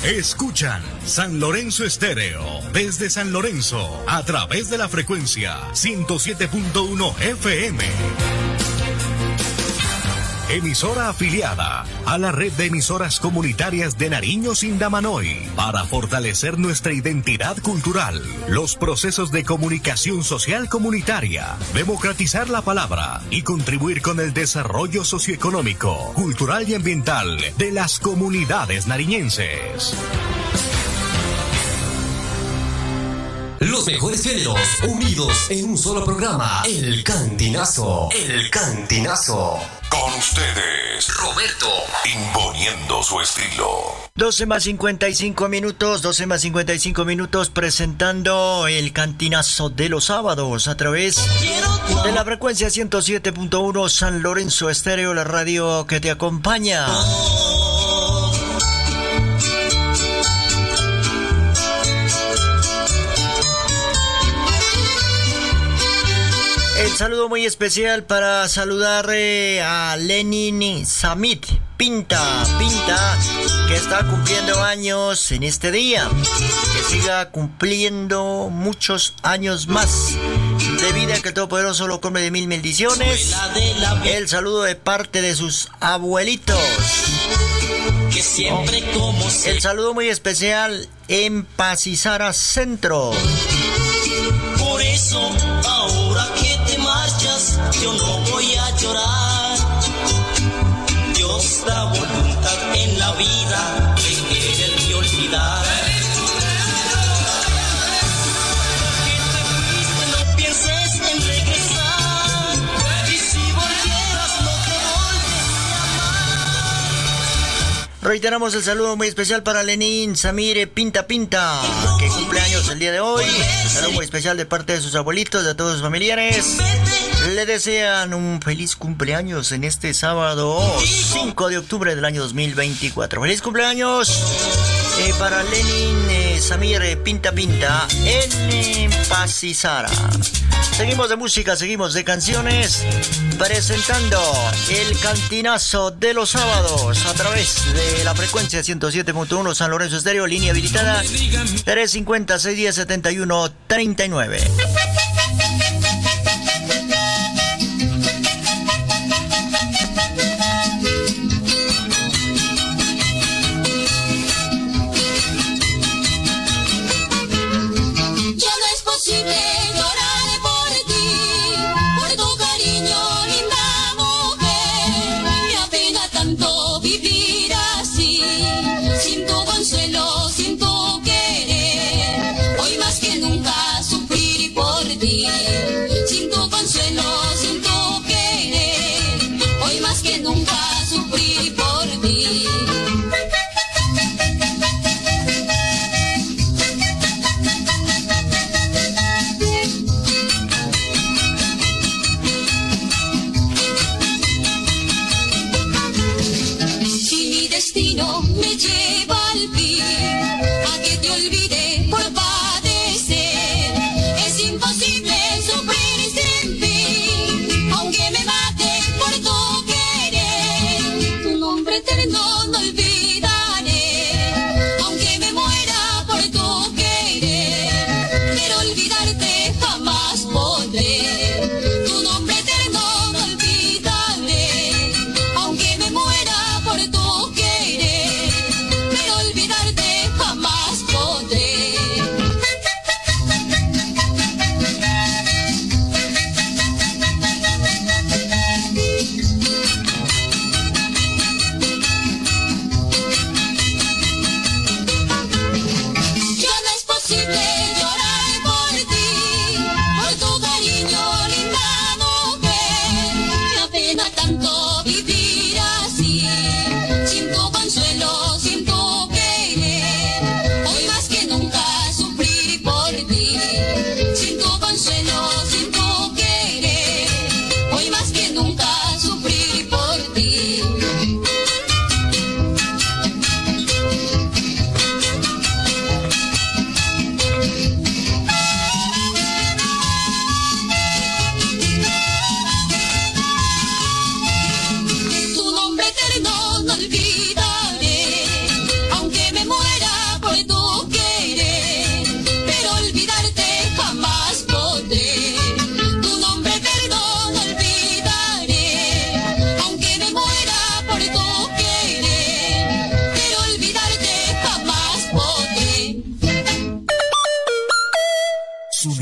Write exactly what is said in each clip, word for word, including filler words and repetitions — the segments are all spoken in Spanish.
Escuchan San Lorenzo Estéreo desde San Lorenzo a través de la frecuencia ciento siete punto uno F M. Emisora afiliada a la red de emisoras comunitarias de Nariño Sindamanoy para fortalecer nuestra identidad cultural, los procesos de comunicación social comunitaria, democratizar la palabra y contribuir con el desarrollo socioeconómico, cultural y ambiental de las comunidades nariñenses. Los mejores géneros unidos en un solo programa. El Cantinazo. El Cantinazo. Con ustedes, Roberto, imponiendo su estilo. doce más cincuenta y cinco minutos, doce más cincuenta y cinco minutos, presentando el Cantinazo de los sábados a través de la frecuencia ciento siete punto uno San Lorenzo Estéreo, la radio que te acompaña. El saludo muy especial para saludar eh, a Lenin Samit Pinta, Pinta, que está cumpliendo años en este día. Que siga cumpliendo muchos años más de vida, que el Todopoderoso lo colme de mil bendiciones. El saludo de parte de sus abuelitos. Que siempre como se... El saludo muy especial en Pacizara Centro. Por eso, ahora que te marchas, yo no voy a llorar. Dios da voluntad en la vida de quererte olvidar. Que te fuiste, no pienses en regresar. Y si volvieras, no te volvería a amar. Reiteramos el saludo muy especial para Lenín Samir Pinta Pinta, que cumple años el día de hoy. Saludo muy especial de parte de sus abuelitos, de todos sus familiares. Le desean un feliz cumpleaños en este sábado cinco de octubre del año dos mil veinticuatro. Feliz cumpleaños eh, para Lenin eh, Samir eh, Pinta Pinta en eh, Pacizara. Seguimos de música, seguimos de canciones, presentando el Cantinazo de los sábados a través de la frecuencia ciento siete punto uno San Lorenzo Estéreo, línea habilitada tres cincuenta, seiscientos diez, setenta y uno treinta y nueve.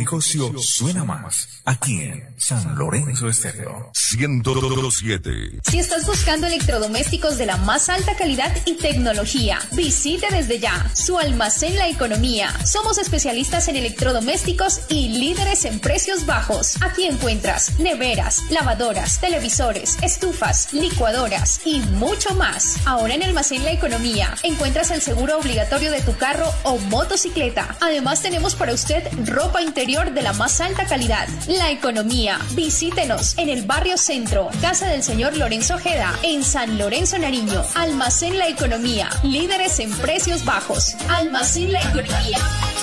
negocio suena más aquí en San Lorenzo Estéreo ciento siete. Si estás buscando electrodomésticos de la más alta calidad y tecnología, visite desde ya su almacén La Economía. Somos especialistas en electrodomésticos y líderes en precios bajos. Aquí encuentras neveras, lavadoras, televisores, estufas, licuadoras y mucho más. Ahora en Almacén La Economía encuentras el seguro obligatorio de tu carro o motocicleta. Además tenemos para usted ropa interior de la más alta calidad. La Economía. Visítenos en el barrio Centro, Casa del Señor Lorenzo Ojeda, en San Lorenzo Nariño. Almacén La Economía, líderes en precios bajos. Almacén La Economía.